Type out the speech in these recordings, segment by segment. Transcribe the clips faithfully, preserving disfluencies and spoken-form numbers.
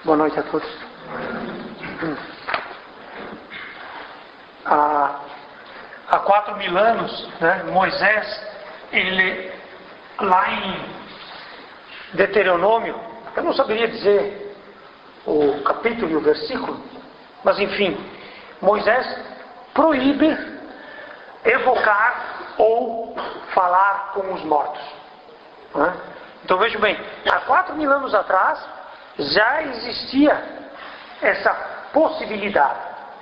Boa noite a todos. Há, há quatro mil anos, né, Moisés, ele, lá em Deuteronômio, eu não saberia dizer o capítulo e o versículo, mas enfim, Moisés proíbe evocar ou falar com os mortos. Né? Então veja bem, há quatro mil anos atrás já existia essa possibilidade.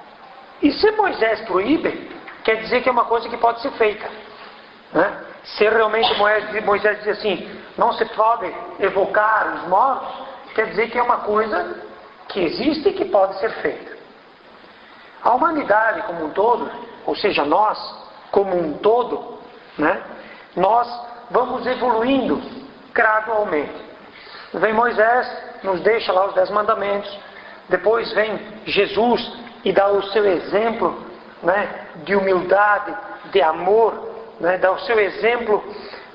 E se Moisés proíbe, quer dizer que é uma coisa que pode ser feita. Né? Se realmente Moisés diz assim, não se pode evocar os mortos, quer dizer que é uma coisa que existe e que pode ser feita. A humanidade como um todo, ou seja, nós como um todo, né, nós vamos evoluindo gradualmente. Vem Moisés, nos deixa lá os dez mandamentos, depois vem Jesus e dá o seu exemplo, né, de humildade, de amor, né, dá o seu exemplo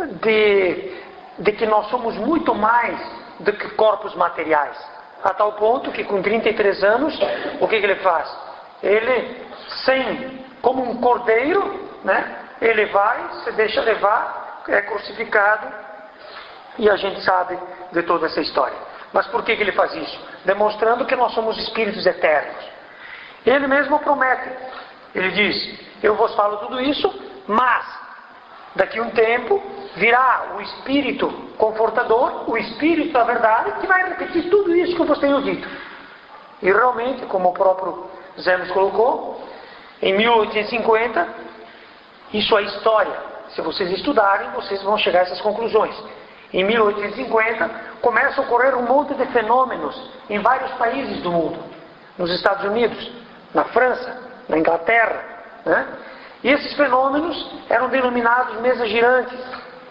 de, de que nós somos muito mais do que corpos materiais, a tal ponto que com trinta e três anos, o que, que ele faz? Ele, sem, como um cordeiro, né, ele vai, se deixa levar, é crucificado, e a gente sabe de toda essa história. Mas por que, que ele faz isso? Demonstrando que nós somos espíritos eternos. Ele mesmo promete, ele diz, eu vos falo tudo isso, mas daqui a um tempo virá o Espírito Confortador, o Espírito da Verdade, que vai repetir tudo isso que eu vos tenho dito. E realmente, como o próprio Zé nos colocou, em mil oitocentos e cinquenta, isso é história. Se vocês estudarem, vocês vão chegar a essas conclusões. Em mil oitocentos e cinquenta, começa a ocorrer um monte de fenômenos em vários países do mundo. Nos Estados Unidos, na França, na Inglaterra. Né? E esses fenômenos eram denominados mesas girantes.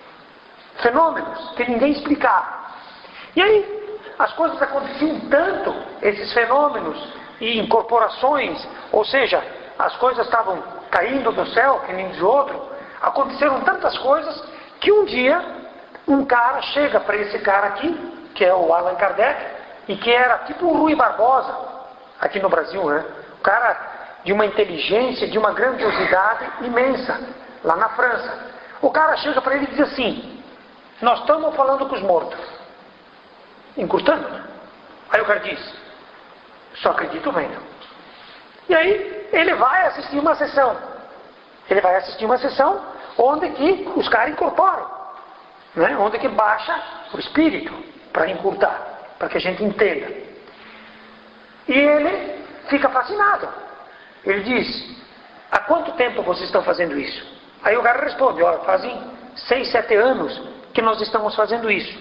Fenômenos que ninguém explicava. E aí, as coisas aconteciam tanto, esses fenômenos e incorporações, ou seja, as coisas estavam caindo do céu, que nem diz outro, aconteceram tantas coisas que um dia um cara chega para esse cara aqui, que é o Allan Kardec, e que era tipo o Rui Barbosa, aqui no Brasil, né? O cara de uma inteligência, de uma grandiosidade imensa, lá na França. O cara chega para ele e diz assim, nós estamos falando com os mortos. Encurtando, né? Aí o cara diz, só acredito vendo. E aí ele vai assistir uma sessão. Ele vai assistir uma sessão onde que os caras incorporam. Né? Onde que baixa o espírito para encurtar, para que a gente entenda. E ele fica fascinado. Ele diz, há quanto tempo vocês estão fazendo isso? Aí o cara responde, olha, fazem seis, sete anos que nós estamos fazendo isso.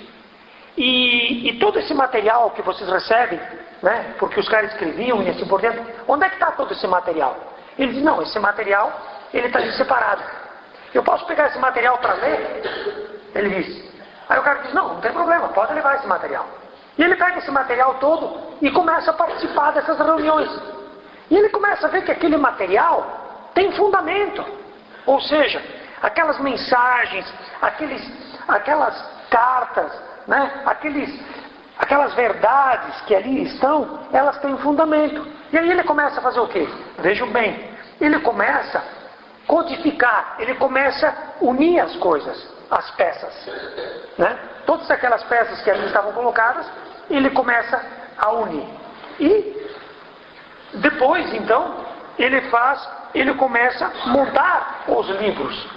E, e todo esse material que vocês recebem, né, porque os caras escreviam e assim por diante, onde é que está todo esse material? Ele diz, não, esse material, ele está ali separado. Eu posso pegar esse material para ler? Ele diz. Aí o cara diz, não, não tem problema, pode levar esse material. E ele pega esse material todo e começa a participar dessas reuniões. E ele começa a ver que aquele material tem fundamento. Ou seja, aquelas mensagens, aqueles, aquelas cartas, né, aqueles, aquelas verdades que ali estão, elas têm fundamento. E aí ele começa a fazer o quê? Vejam bem, ele começa a codificar, ele começa a unir as coisas, as peças. Né? Todas aquelas peças que ali estavam colocadas, ele começa a unir. E depois, então, ele faz, ele começa a montar os livros.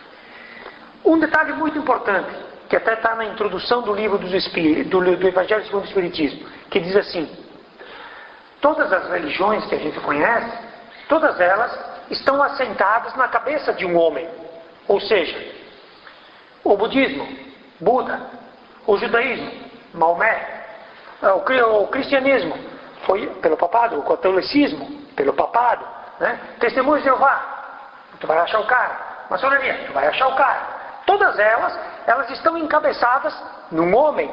Um detalhe muito importante, que até está na introdução do livro dos Espíritos, do, do Evangelho segundo o Espiritismo, que diz assim, todas as religiões que a gente conhece, todas elas estão assentadas na cabeça de um homem. Ou seja, o budismo, Buda, o judaísmo, Maomé, o cristianismo, foi pelo papado, o catolicismo, pelo papado, né? Testemunho de Jeová, tu vai achar o cara, maçonaria, tu vai achar o cara. Todas elas, elas estão encabeçadas num homem.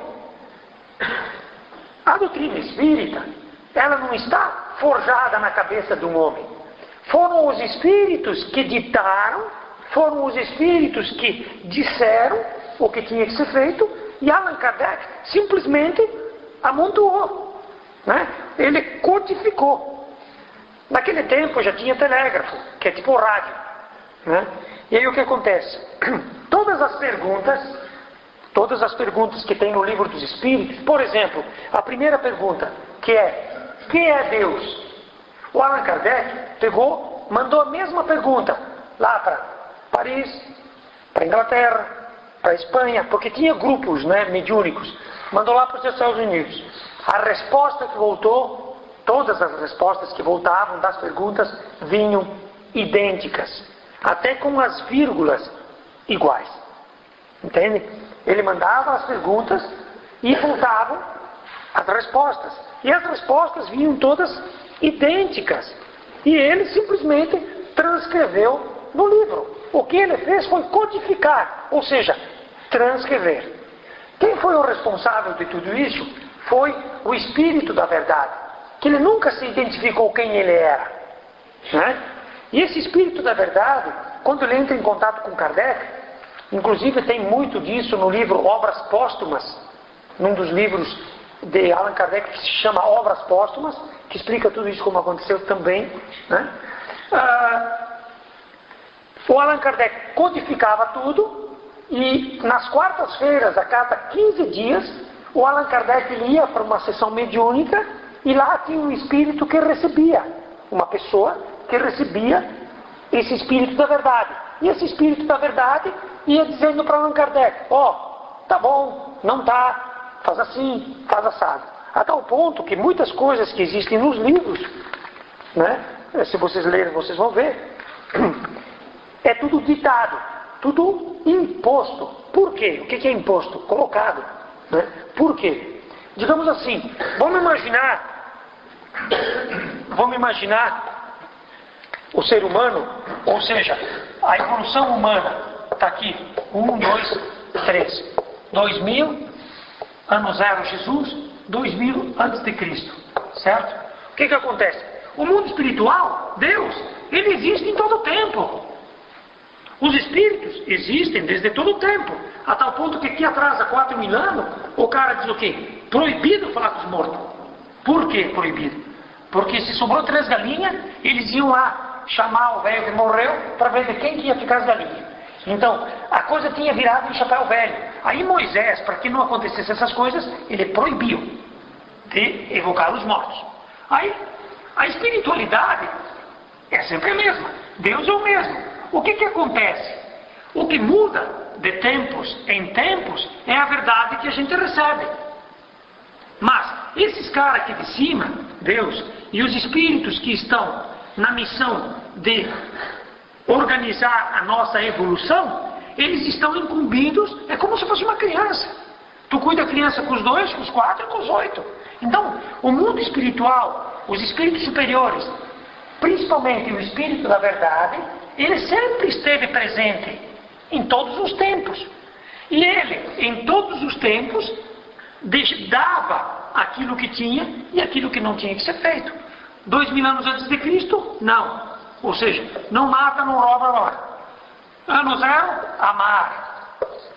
A doutrina espírita, ela não está forjada na cabeça de um homem. Foram os espíritos que ditaram, foram os espíritos que disseram o que tinha que ser feito, e Allan Kardec simplesmente amontoou. né? Ele codificou. Naquele tempo já tinha telégrafo, que é tipo rádio, né? E aí o que acontece? Todas as perguntas, todas as perguntas que tem no livro dos Espíritos, por exemplo, a primeira pergunta, que é, quem é Deus? O Allan Kardec pegou, mandou a mesma pergunta lá para Paris, para Inglaterra, para Espanha, porque tinha grupos, né, mediúnicos, mandou lá para os Estados Unidos. A resposta que voltou, todas as respostas que voltavam das perguntas vinham idênticas, até com as vírgulas iguais. Entende? Ele mandava as perguntas e voltavam as respostas. E as respostas vinham todas idênticas. E ele simplesmente transcreveu no livro. O que ele fez foi codificar, ou seja, transcrever. Quem foi o responsável de tudo isso? Foi o Espírito da Verdade, que ele nunca se identificou quem ele era, né? E esse Espírito da Verdade, quando ele entra em contato com Kardec, inclusive tem muito disso no livro Obras Póstumas, num dos livros de Allan Kardec que se chama Obras Póstumas, que explica tudo isso como aconteceu também, né? Ah, o Allan Kardec codificava tudo e nas quartas-feiras, a cada quinze dias, o Allan Kardec ia para uma sessão mediúnica e lá tinha um espírito que recebia, uma pessoa que recebia esse Espírito da Verdade. E esse Espírito da Verdade ia dizendo para Allan Kardec, ó, oh, tá bom, não tá, faz assim, faz assado. A tal ponto que muitas coisas que existem nos livros, né, se vocês lerem, vocês vão ver, é tudo ditado, tudo imposto. Por quê? O que é imposto? Colocado. Né? Por quê? Digamos assim, vamos imaginar, vamos imaginar o ser humano, ou seja, a evolução humana está aqui, um, dois, três, dois mil, ano zero Jesus, dois mil antes de Cristo, certo? O que que acontece? O mundo espiritual, Deus, ele existe em todo o tempo. Os espíritos existem desde todo o tempo, a tal ponto que aqui atrás, há quatro mil anos, o cara diz o quê? Proibido falar com os mortos. Por que proibido? Porque se sobrou três galinhas, eles iam lá chamar o velho que morreu para ver de quem que ia ficar as galinhas. Então, a coisa tinha virado um chapéu velho. Aí Moisés, para que não acontecesse essas coisas, ele proibiu de evocar os mortos. Aí, a espiritualidade é sempre a mesma. Deus é o mesmo. O que que acontece? O que muda de tempos em tempos é a verdade que a gente recebe. Mas esses caras aqui de cima, Deus, e os espíritos que estão na missão de organizar a nossa evolução, eles estão incumbidos, é como se fosse uma criança. Tu cuida da criança com os dois, com os quatro e com os oito. Então, o mundo espiritual, os espíritos superiores, principalmente o espírito da verdade, ele sempre esteve presente em todos os tempos. E ele, em todos os tempos, dava aquilo que tinha e aquilo que não tinha que ser feito. Dois mil anos antes de Cristo, não. Ou seja, não mata, não rouba, não mata. Ano zero, amar.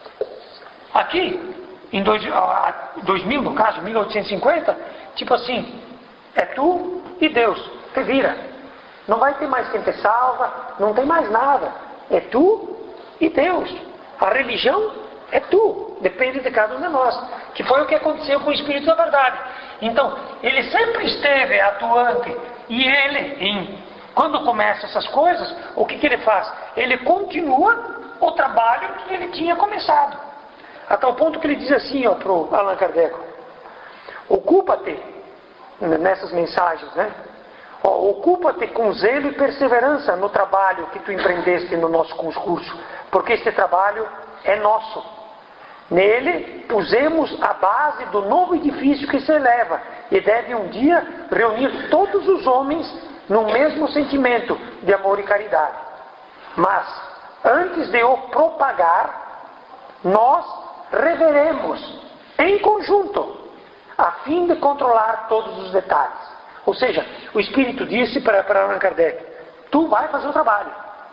Aqui, em dois, dois mil, no caso, mil oitocentos e cinquenta, tipo assim, é tu e Deus, te vira. Não vai ter mais quem te salva, não tem mais nada. É tu e Deus. A religião é tu, depende de cada um de nós. Que foi o que aconteceu com o Espírito da Verdade. Então, ele sempre esteve atuante. E ele, em, quando começa essas coisas, o que, que ele faz? Ele continua o trabalho que ele tinha começado. A tal ponto que ele diz assim para o Allan Kardec: ocupa-te, nessas mensagens, né? Oh, ocupa-te com zelo e perseverança no trabalho que tu empreendeste no nosso concurso, porque este trabalho é nosso. Nele pusemos a base do novo edifício que se eleva e deve um dia reunir todos os homens no mesmo sentimento de amor e caridade. Mas, antes de o propagar, nós reveremos em conjunto, a fim de controlar todos os detalhes. Ou seja, o Espírito disse para, para Allan Kardec: tu vai fazer o trabalho.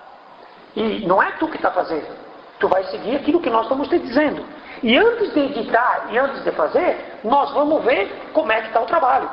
E não é tu que está fazendo. Tu vai seguir aquilo que nós estamos te dizendo. E antes de editar e antes de fazer, nós vamos ver como é que está o trabalho.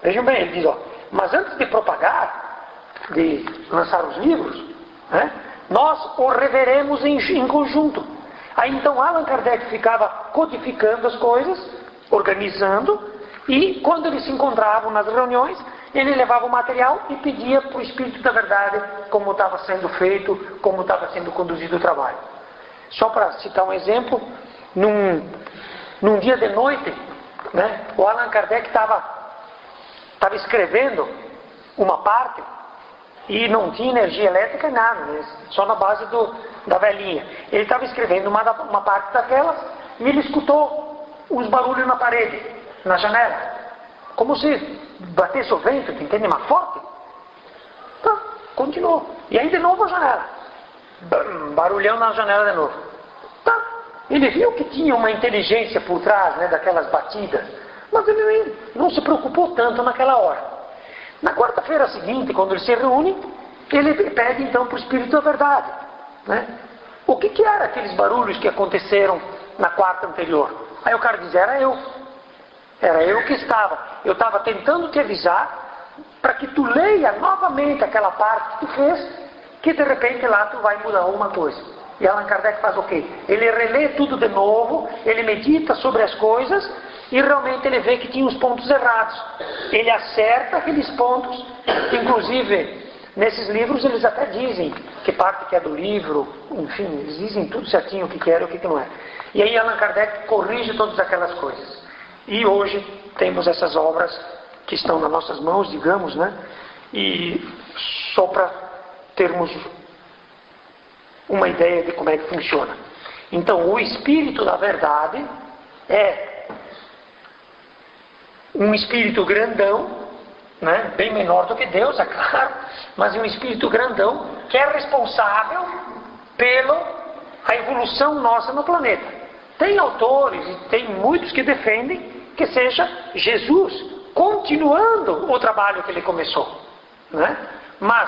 Vejam bem, ele diz, ó, mas antes de propagar, de lançar os livros, né, nós o reveremos em, em conjunto. Aí então Allan Kardec ficava codificando as coisas, organizando, e quando eles se encontravam nas reuniões, ele levava o material e pedia para o Espírito da Verdade como estava sendo feito, como estava sendo conduzido o trabalho. Só para citar um exemplo, num, num dia de noite, né, o Allan Kardec estava estava escrevendo uma parte e não tinha energia elétrica nada, né, só na base do, da velhinha. Ele estava escrevendo uma, uma parte daquelas e ele escutou uns barulhos na parede, na janela, como se batesse o vento, entende, mais forte. Tá, continuou. E aí de novo a janela, barulhão na janela de novo. Tá, ele viu que tinha uma inteligência por trás, né, daquelas batidas, mas ele não se preocupou tanto naquela hora. Na quarta-feira seguinte, quando eles se reúnem, ele pede então para o Espírito da Verdade, né, o que que era aqueles barulhos que aconteceram na quarta anterior? Aí o cara diz, era eu. Era eu que estava. Eu estava tentando te avisar para que tu leia novamente aquela parte que tu fez, que de repente lá tu vai mudar alguma coisa. E Allan Kardec faz o quê? Ele relê tudo de novo, ele medita sobre as coisas e realmente ele vê que tinha os pontos errados. Ele acerta aqueles pontos, inclusive nesses livros eles até dizem que parte que é do livro, enfim, eles dizem tudo certinho o que era e o que não é. E aí Allan Kardec corrige todas aquelas coisas. E hoje temos essas obras que estão nas nossas mãos, digamos, né? E só para termos uma ideia de como é que funciona. Então, o Espírito da Verdade é um espírito grandão, né? Bem menor do que Deus, é claro, mas é um espírito grandão que é responsável pela evolução nossa no planeta. Tem autores e tem muitos que defendem que seja Jesus continuando o trabalho que ele começou, né? Mas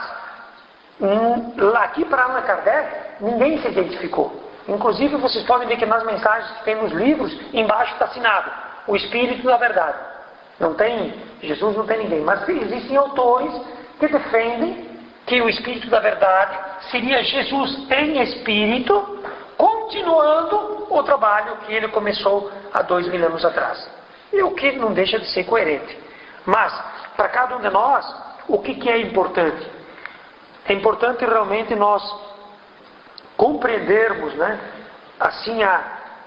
hum, lá aqui para Allan Kardec ninguém se identificou. Inclusive vocês podem ver que nas mensagens que tem nos livros, embaixo está assinado o Espírito da Verdade. Não tem Jesus, não tem ninguém, mas existem autores que defendem que o Espírito da Verdade seria Jesus em espírito, continuando o trabalho que ele começou há dois mil anos atrás. E o que não deixa de ser coerente. Mas, para cada um de nós, o que, que é importante? É importante realmente nós compreendermos, né, assim, a,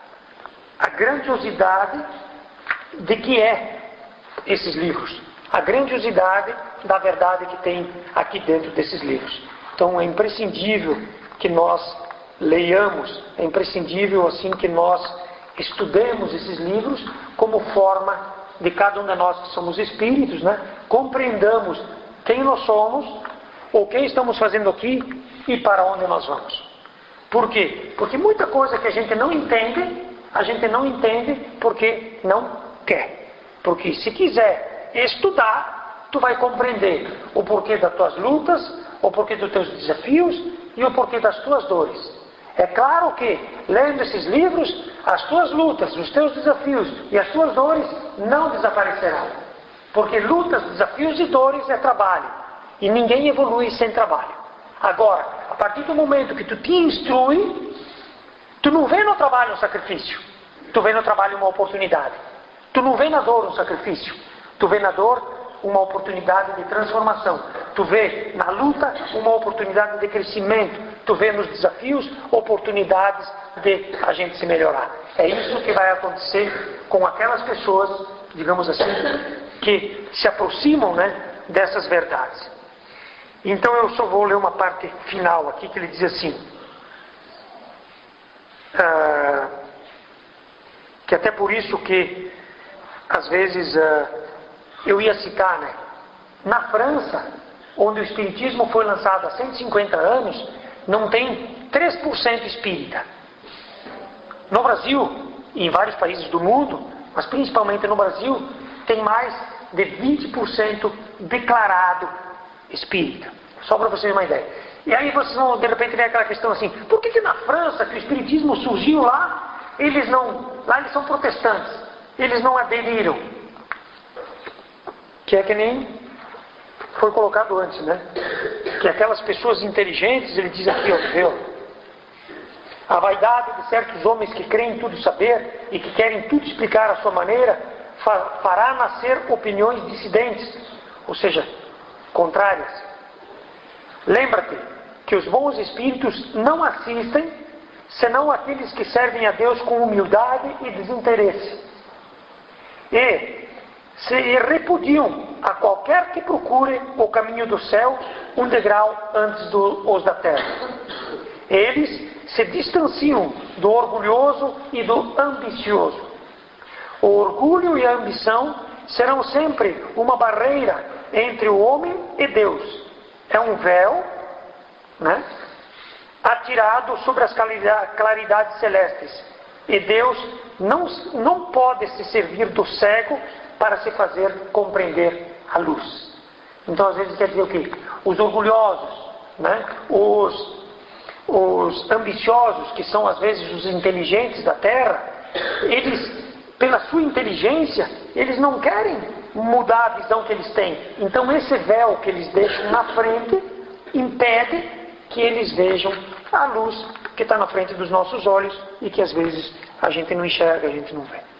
a grandiosidade de que é esses livros. A grandiosidade da verdade que tem aqui dentro desses livros. Então, é imprescindível que nós leiamos, é imprescindível assim que nós estudemos esses livros como forma de cada um de nós que somos espíritos, né, compreendamos quem nós somos, o que estamos fazendo aqui e para onde nós vamos. Por quê? Porque muita coisa que a gente não entende, a gente não entende porque não quer. Porque se quiser estudar, tu vai compreender o porquê das tuas lutas, o porquê dos teus desafios e o porquê das tuas dores. É claro que, lendo esses livros, as tuas lutas, os teus desafios e as tuas dores não desaparecerão. Porque lutas, desafios e dores é trabalho. E ninguém evolui sem trabalho. Agora, a partir do momento que tu te instrui, tu não vê no trabalho um sacrifício. Tu vê no trabalho uma oportunidade. Tu não vê na dor um sacrifício. Tu vê na dor uma oportunidade de transformação. Tu vê na luta uma oportunidade de crescimento. Tu vê nos desafios oportunidades de a gente se melhorar. É isso que vai acontecer com aquelas pessoas, digamos assim, que se aproximam, né, dessas verdades. Então eu só vou ler uma parte final aqui que ele diz assim, ah, que até por isso que às vezes ah, eu ia citar, né, na França, onde o Espiritismo foi lançado há cento e cinquenta anos, não tem três por cento espírita. No Brasil, e em vários países do mundo, mas principalmente no Brasil, tem mais de vinte por cento declarado espírita. Só para vocês terem uma ideia. E aí vocês vão, de repente, ver aquela questão assim, por que que na França, que o espiritismo surgiu lá, eles não, lá eles são protestantes, eles não aderiram? que é que nem foi colocado antes, né? Que aquelas pessoas inteligentes, ele diz aqui, ó, viu? A vaidade de certos homens que creem tudo saber e que querem tudo explicar à sua maneira, fará nascer opiniões dissidentes, ou seja, contrárias. Lembra-te que os bons espíritos não assistem, senão aqueles que servem a Deus com humildade e desinteresse. E se repudiam a qualquer que procure o caminho do céu um degrau antes dos da terra. Eles se distanciam do orgulhoso e do ambicioso. O orgulho e a ambição serão sempre uma barreira entre o homem e Deus. É um véu, né, atirado sobre as claridades celestes. E Deus não, não pode se servir do cego para se fazer compreender a luz. Então, às vezes, quer dizer o quê? Os orgulhosos, né, os, os ambiciosos, que são, às vezes, os inteligentes da Terra, eles, pela sua inteligência, eles não querem mudar a visão que eles têm. Então, esse véu que eles deixam na frente impede que eles vejam a luz que está na frente dos nossos olhos e que, às vezes, a gente não enxerga, a gente não vê.